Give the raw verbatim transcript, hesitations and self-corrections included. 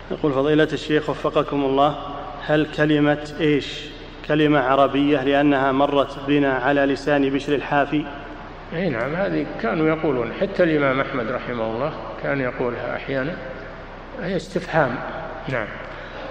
يقول فضيلة الشيخ وفقكم الله، هل كلمة إيش كلمة عربية لأنها مرت بنا على لسان بشر الحافي؟ أي نعم، هذه كانوا يقولون، حتى الإمام أحمد رحمه الله كان يقولها أحيانا، هي استفهام. نعم.